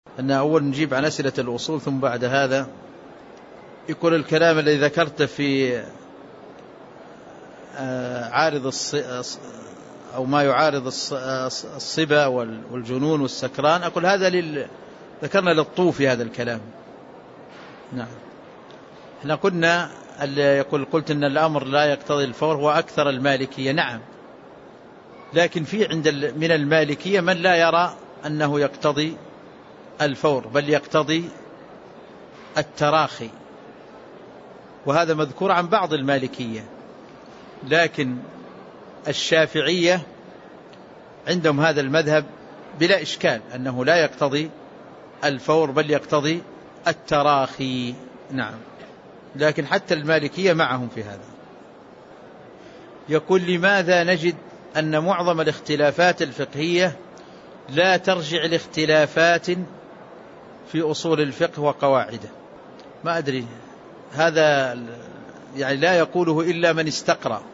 أن أول نجيب عن أسئلة الأصول، ثم بعد هذا يقول الكلام الذي ذكرت في عارض أو ما يعارض الصبا والجنون والسكران، أقول هذا ذكرنا للطوفي هذا الكلام. نعم، احنا قلنا قلت أن الأمر لا يقتضي الفور هو أكثر المالكية. نعم، لكن في من المالكية من لا يرى أنه يقتضي الفور بل يقتضي التراخي، وهذا مذكور عن بعض المالكية. لكن الشافعية عندهم هذا المذهب بلا إشكال أنه لا يقتضي الفور بل يقتضي التراخي. نعم، لكن حتى المالكية معهم في هذا. يقول لماذا نجد أن معظم الاختلافات الفقهية لا ترجع لاختلافات في أصول الفقه وقواعده؟ ما أدري، هذا يعني لا يقوله إلا من استقرأ.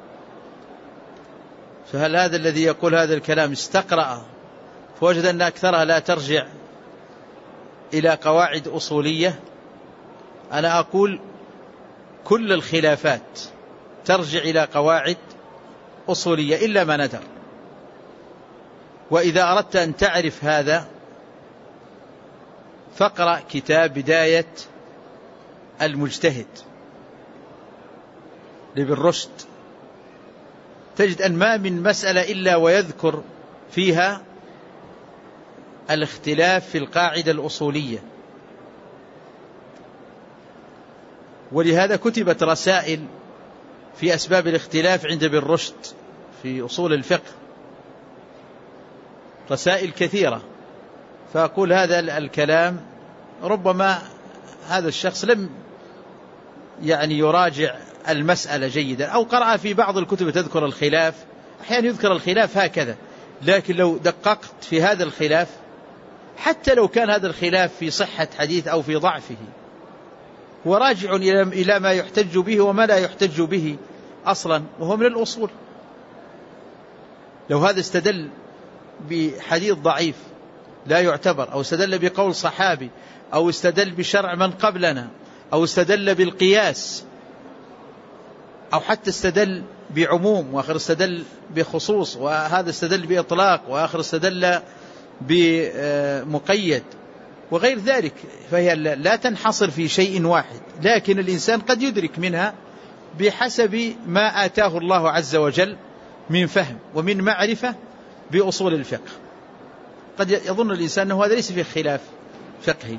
فهل هذا الذي يقول هذا الكلام استقرأ فوجد أن أكثرها لا ترجع إلى قواعد أصولية؟ أنا أقول كل الخلافات ترجع إلى قواعد أصولية إلا ما ندر. وإذا أردت أن تعرف هذا فاقرأ كتاب بداية المجتهد لابن رشد، تجد أن ما من مسألة إلا ويذكر فيها الاختلاف في القاعدة الأصولية. ولهذا كتبت رسائل في أسباب الاختلاف عند ابن رشد في أصول الفقه، رسائل كثيرة. فأقول هذا الكلام ربما هذا الشخص لم يعني يراجع المسألة جيدا، أو قرأ في بعض الكتب تذكر الخلاف، أحيانا يذكر الخلاف هكذا، لكن لو دققت في هذا الخلاف حتى لو كان هذا الخلاف في صحة حديث أو في ضعفه وراجع إلى ما يحتج به وما لا يحتج به أصلا، وهو من الأصول. لو هذا استدل بحديث ضعيف لا يعتبر، أو استدل بقول صحابي، أو استدل بشرع من قبلنا، أو استدل بالقياس، أو حتى استدل بعموم وآخر استدل بخصوص، وهذا استدل بإطلاق وآخر استدل بمقيد وغير ذلك، فهي لا تنحصر في شيء واحد، لكن الإنسان قد يدرك منها بحسب ما آتاه الله عز وجل من فهم ومن معرفة بأصول الفقه. قد يظن الإنسان أنه هذا ليس فيه خلاف فقهي.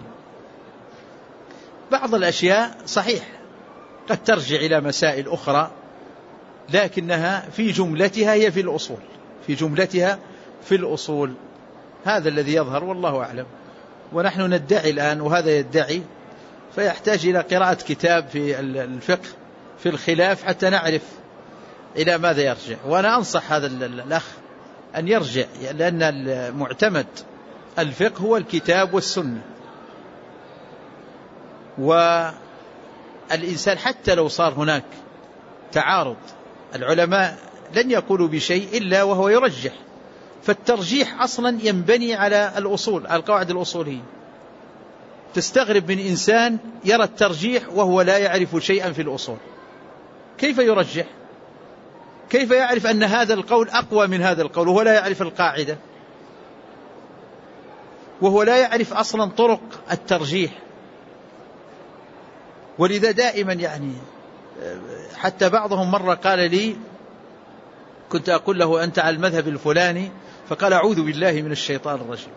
بعض الأشياء صحيح قد ترجع إلى مسائل أخرى، لكنها في جملتها هي في الأصول، في جملتها في الأصول. هذا الذي يظهر والله أعلم. ونحن ندعي الآن وهذا يدعي، فيحتاج إلى قراءة كتاب في الفقه في الخلاف حتى نعرف إلى ماذا يرجع. وأنا أنصح هذا الأخ أن يرجع، لأن المعتمد الفقه هو الكتاب والسنة. والإنسان حتى لو صار هناك تعارض، العلماء لن يقولوا بشيء إلا وهو يرجح، فالترجيح أصلا ينبني على الأصول، على القواعد الأصولية. تستغرب من إنسان يرى الترجيح وهو لا يعرف شيئا في الأصول، كيف يرجح؟ كيف يعرف أن هذا القول أقوى من هذا القول وهو لا يعرف القاعدة، وهو لا يعرف أصلا طرق الترجيح؟ ولذا دائما يعني حتى بعضهم مرة قال لي، كنت أقول له أنت على المذهب الفلاني، فقال أعوذ بالله من الشيطان الرجيم.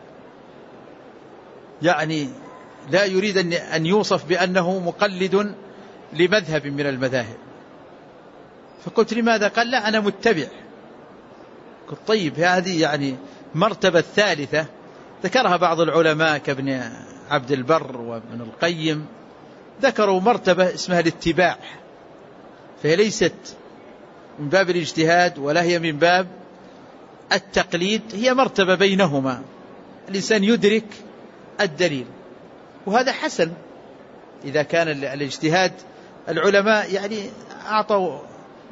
يعني لا يريد أن يوصف بأنه مقلد لمذهب من المذاهب. فقلت لماذا؟ قال لا أنا متبع. قلت طيب، هذه يعني مرتبة ثالثة ذكرها بعض العلماء كابن عبد البر وابن القيم، ذكروا مرتبة اسمها الاتباع، فهي ليست من باب الاجتهاد ولا هي من باب التقليد، هي مرتبة بينهما، الإنسان يدرك الدليل، وهذا حسن إذا كان الاجتهاد. العلماء يعني أعطوا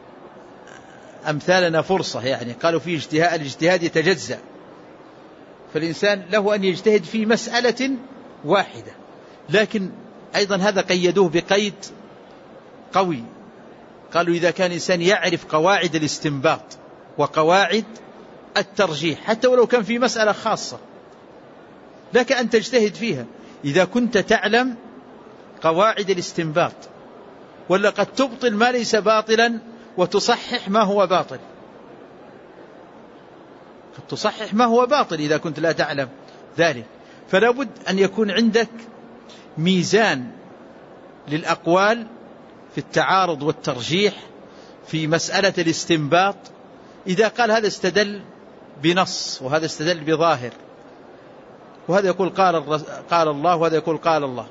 أمثالنا فرصة، يعني قالوا فيه الاجتهاد يتجزأ، فالإنسان له أن يجتهد في مسألة واحدة، لكن أيضا هذا قيدوه بقيد قوي، قالوا إذا كان الإنسان يعرف قواعد الاستنباط وقواعد الترجيح حتى ولو كان في مسألة خاصة لك أن تجتهد فيها إذا كنت تعلم قواعد الاستنباط، ولا قد تبطل ما ليس باطلا وتصحح ما هو باطل، قد تصحح ما هو باطل إذا كنت لا تعلم ذلك. فلا بد أن يكون عندك ميزان للأقوال في التعارض والترجيح في مسألة الاستنباط. إذا قال هذا استدل بنص وهذا استدل بظاهر، وهذا يقول قال الله وهذا يقول قال الله،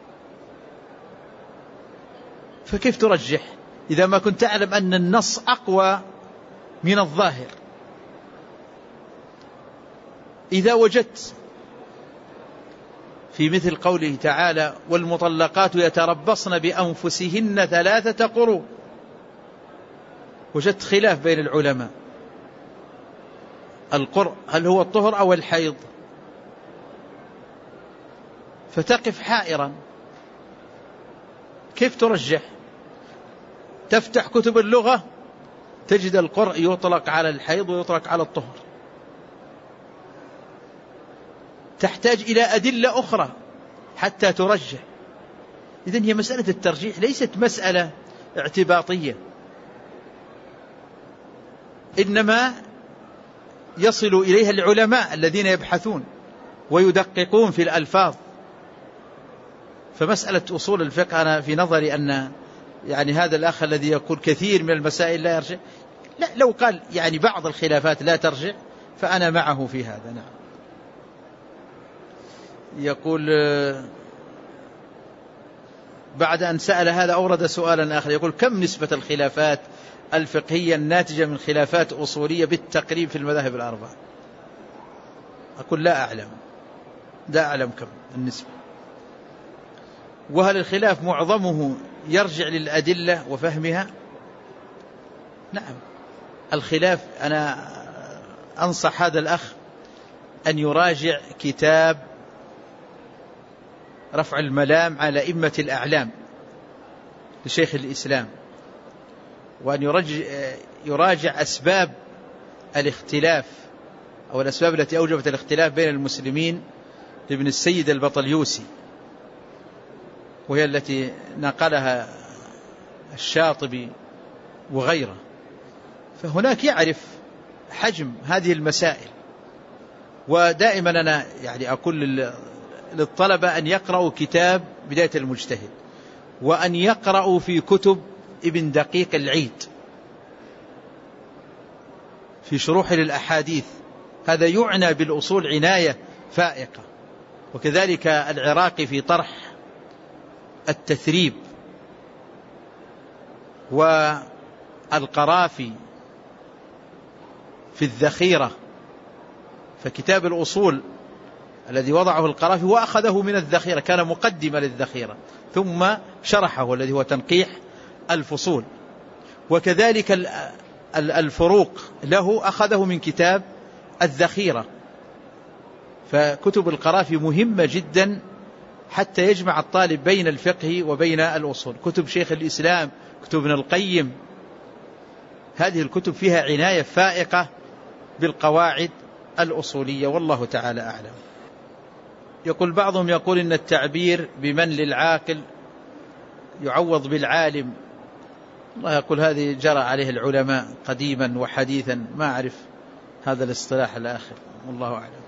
فكيف ترجح إذا ما كنت تعلم أن النص أقوى من الظاهر؟ إذا وجدت في مثل قوله تعالى والمطلقات يتربصن بأنفسهن 3 قروء، وجدت خلاف بين العلماء، القرء هل هو الطهر أو الحيض؟ فتقف حائرا كيف ترجح؟ تفتح كتب اللغة تجد القرء يطلق على الحيض ويطلق على الطهر، تحتاج إلى أدلة أخرى حتى ترجح. إذن هي مسألة الترجيح ليست مسألة اعتباطية، إنما يصل إليها العلماء الذين يبحثون ويدققون في الألفاظ. فمسألة أصول الفقه أنا في نظري أن يعني هذا الأخ الذي يقول كثير من المسائل لا يرجع، لا، لو قال يعني بعض الخلافات لا ترجع فأنا معه في هذا. نعم. يقول بعد أن سأل هذا أورد سؤالا آخر، يقول كم نسبة الخلافات الفقهية الناتجة من خلافات أصولية بالتقريب في المذاهب الأربعة؟ أقول لا أعلم كم النسبة. وهل الخلاف معظمه يرجع للأدلة وفهمها؟ نعم، الخلاف أنا أنصح هذا الأخ أن يراجع كتاب رفع الملام على أئمة الأعلام لشيخ الإسلام، وأن يراجع أسباب الاختلاف أو الأسباب التي أوجبت الاختلاف بين المسلمين لابن السيد البطليوسي، وهي التي نقلها الشاطبي وغيره. فهناك يعرف حجم هذه المسائل. ودائما أنا يعني أقول للطلبة أن يقرأوا كتاب بداية المجتهد، وأن يقرأوا في كتب ابن دقيق العيد في شروح للأحاديث، هذا يعنى بالأصول عناية فائقة. وكذلك العراقي في طرح التثريب، والقرافي في الذخيرة. فكتاب الأصول الذي وضعه القرافي وأخذه من الذخيرة، كان مقدمة للذخيرة ثم شرحه الذي هو تنقيح الفصول. وكذلك الفروق له أخذه من كتاب الذخيرة. فكتب القرافي مهمة جدا حتى يجمع الطالب بين الفقه وبين الأصول. كتب شيخ الإسلام، كتب ابن القيم، هذه الكتب فيها عناية فائقة بالقواعد الأصولية، والله تعالى أعلم. يقول بعضهم يقول إن التعبير بمن للعاقل يعوض بالعالم. الله يقول هذه جرى عليه العلماء قديما وحديثا، ما أعرف هذا الاصطلاح الآخر، والله أعلم.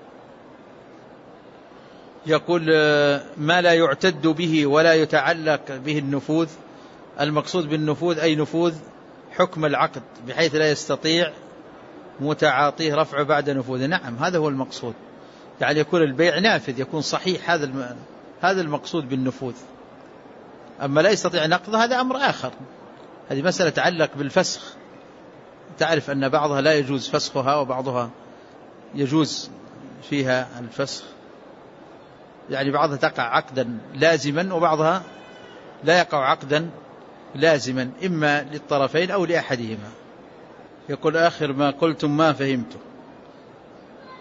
يقول ما لا يعتد به ولا يتعلق به النفوذ. المقصود بالنفوذ أي نفوذ حكم العقد بحيث لا يستطيع متعاطيه رفعه بعد نفوذه. نعم، هذا هو المقصود، يعني يكون البيع نافذ، يكون صحيح، هذا المقصود بالنفوذ. أما لا يستطيع نقضه هذا أمر آخر، هذه مسألة تعلق بالفسخ. تعرف أن بعضها لا يجوز فسخها وبعضها يجوز فيها الفسخ، يعني بعضها تقع عقدا لازما وبعضها لا يقع عقدا لازما، إما للطرفين أو لأحدهما. يقول آخر ما قلتم ما فهمته.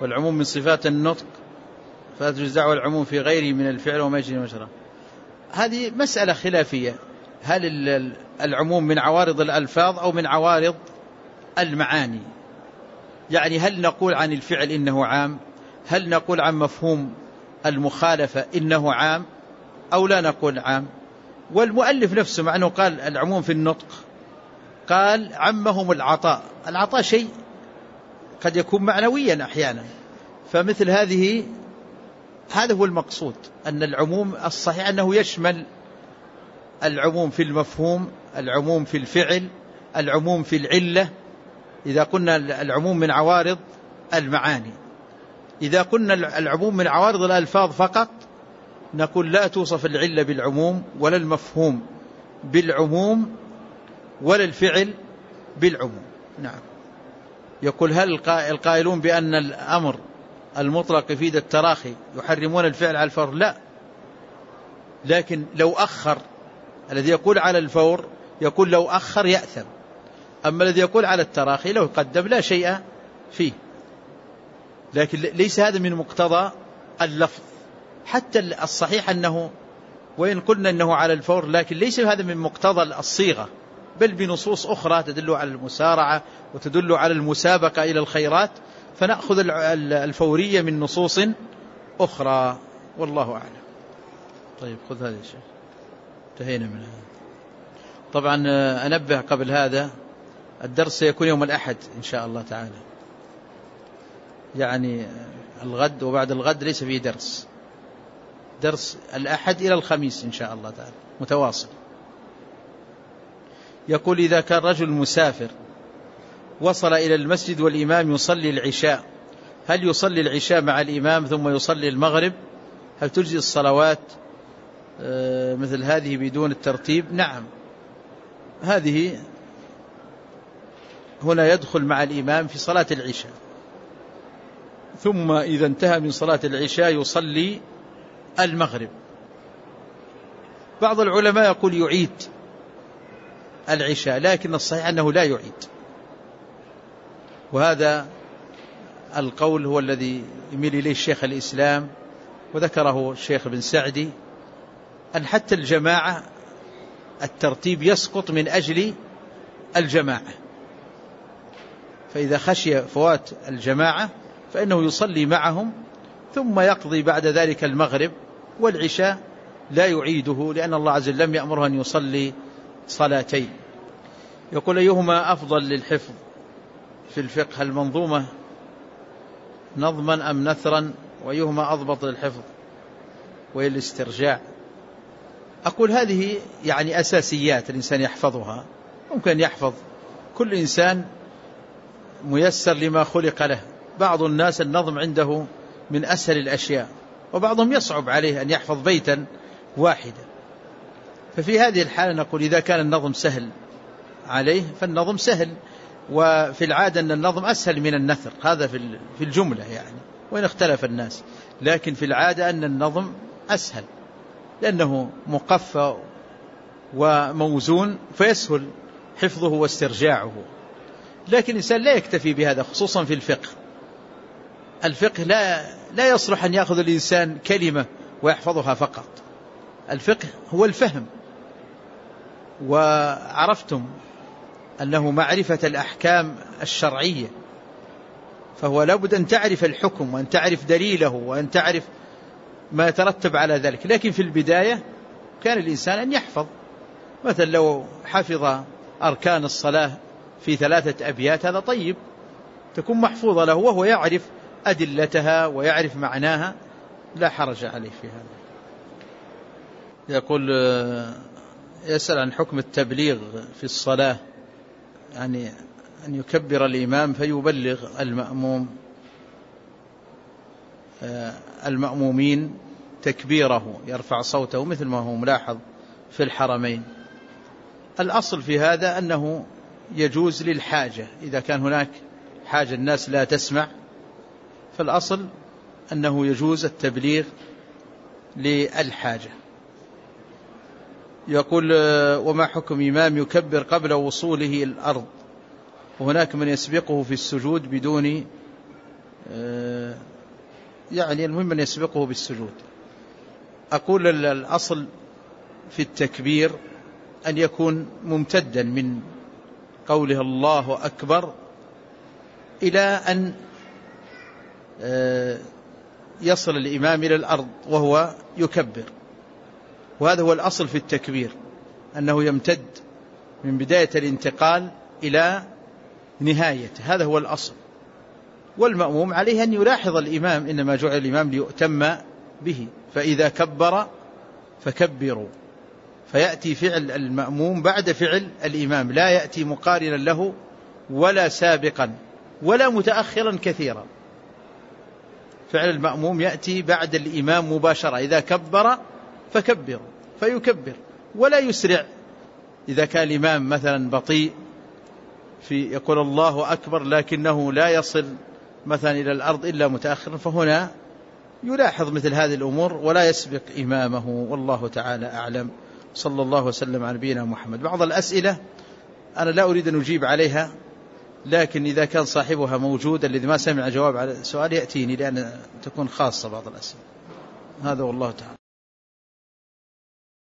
والعموم من صفات النطق فلا تجوز دعوى العموم في غيره من الفعل وما يجري مجراه. هذه مسألة خلافية، هل العموم من عوارض الألفاظ أو من عوارض المعاني؟ يعني هل نقول عن الفعل إنه عام؟ هل نقول عن مفهوم المخالفة إنه عام أو لا نقول عام؟ والمؤلف نفسه مع أنه قال العموم في النطق قال عمهم العطاء. العطاء شيء قد يكون معنويا أحيانا، فمثل هذا هو المقصود، أن العموم الصحيح أنه يشمل العموم في المفهوم، العموم في الفعل، العموم في العلة، إذا قلنا العموم من عوارض المعاني. إذا قلنا العموم من عوارض الألفاظ فقط نقول لا توصف العلة بالعموم ولا المفهوم بالعموم ولا الفعل بالعموم. نعم. يقول هل القائلون بأن الأمر المطلق يفيد التراخي يحرمون الفعل على الفور؟ لا، لكن لو أخر، الذي يقول على الفور يقول لو أخر يأثم، أما الذي يقول على التراخي لو قدم لا شيء فيه. لكن ليس هذا من مقتضى اللفظ، حتى الصحيح أنه وإن قلنا أنه على الفور لكن ليس هذا من مقتضى الصيغة، بل بنصوص أخرى تدل على المسارعة وتدل على المسابقة إلى الخيرات، فنأخذ الفورية من نصوص أخرى، والله أعلم. طيب خذ هذا الشيء، انتهينا من هذا. طبعا أنبه قبل هذا، الدرس سيكون يوم الأحد إن شاء الله تعالى، يعني الغد وبعد الغد ليس فيه درس الأحد إلى الخميس إن شاء الله تعالى متواصل. يقول إذا كان رجل مسافر وصل إلى المسجد والإمام يصلي العشاء، هل يصلي العشاء مع الإمام ثم يصلي المغرب؟ هل تجزي الصلوات مثل هذه بدون الترتيب؟ نعم، هذه هنا يدخل مع الإمام في صلاة العشاء، ثم إذا انتهى من صلاة العشاء يصلي المغرب. بعض العلماء يقول يعيد العشاء، لكن الصحيح أنه لا يعيد، وهذا القول هو الذي يميل إليه الشيخ الإسلام وذكره الشيخ بن سعدي، أن حتى الجماعة الترتيب يسقط من أجل الجماعة، فإذا خشي فوات الجماعة فإنه يصلي معهم ثم يقضي بعد ذلك المغرب، والعشاء لا يعيده لأن الله عز وجل لم يأمره أن يصلي صلاتين. يقول أيهما أفضل للحفظ في الفقه، المنظومة نظما أم نثرا، وأيهما أضبط للحفظ والاسترجاع؟ أقول هذه يعني أساسيات الإنسان يحفظها، ممكن يحفظ، كل إنسان ميسر لما خلق له. بعض الناس النظم عنده من أسهل الأشياء، وبعضهم يصعب عليه أن يحفظ بيتا واحدا، ففي هذه الحالة نقول إذا كان النظم سهل عليه فالنظم سهل، وفي العادة أن النظم أسهل من النثر، هذا في الجملة يعني، وإن اختلف الناس، لكن في العادة أن النظم أسهل لأنه مقفى وموزون فيسهل حفظه واسترجاعه. لكن الإنسان لا يكتفي بهذا، خصوصا في الفقه لا يصلح أن يأخذ الإنسان كلمة ويحفظها فقط. الفقه هو الفهم، وعرفتم أنه معرفة الأحكام الشرعية، فهو لابد أن تعرف الحكم وأن تعرف دليله وأن تعرف ما يترتب على ذلك. لكن في البداية كان الإنسان أن يحفظ، مثلا لو حفظ أركان الصلاة في 3 أبيات هذا طيب، تكون محفوظة له وهو يعرف أدلتها ويعرف معناها، لا حرج عليه في هذا. يقول يسأل عن حكم التبليغ في الصلاة، يعني أن يكبر الإمام فيبلغ المأمومين تكبيره، يرفع صوته مثل ما هو ملاحظ في الحرمين. الأصل في هذا أنه يجوز للحاجة، إذا كان هناك حاجة الناس لا تسمع، فالأصل أنه يجوز التبليغ للحاجة. يقول وما حكم إمام يكبر قبل وصوله الأرض وهناك من يسبقه في السجود بدون يعني المهم أن يسبقه بالسجود. أقول الأصل في التكبير أن يكون ممتدا من قوله الله أكبر إلى أن يصل الإمام إلى الأرض وهو يكبر، وهذا هو الأصل في التكبير، أنه يمتد من بداية الانتقال إلى نهايته، هذا هو الأصل. والمأموم عليه أن يلاحظ الإمام، إنما جعل الإمام ليؤتم به، فإذا كبر فكبروا، فيأتي فعل المأموم بعد فعل الإمام، لا يأتي مقارنا له ولا سابقا ولا متأخرا كثيرا. فعل المأموم يأتي بعد الإمام مباشرة، إذا كبر فكبروا فيكبر، ولا يسرع. إذا كان الإمام مثلا بطيء في يقول الله أكبر لكنه لا يصل مثلا إلى الأرض إلا متأخرا، فهنا يلاحظ مثل هذه الأمور ولا يسبق إمامه، والله تعالى أعلم. صلى الله وسلم على نبينا محمد. بعض الأسئلة أنا لا أريد أن أجيب عليها، لكن إذا كان صاحبها موجود الذي ما سمع جواب على السؤال يأتيني، لأن تكون خاصة بعض الأسئلة. هذا والله تعالى.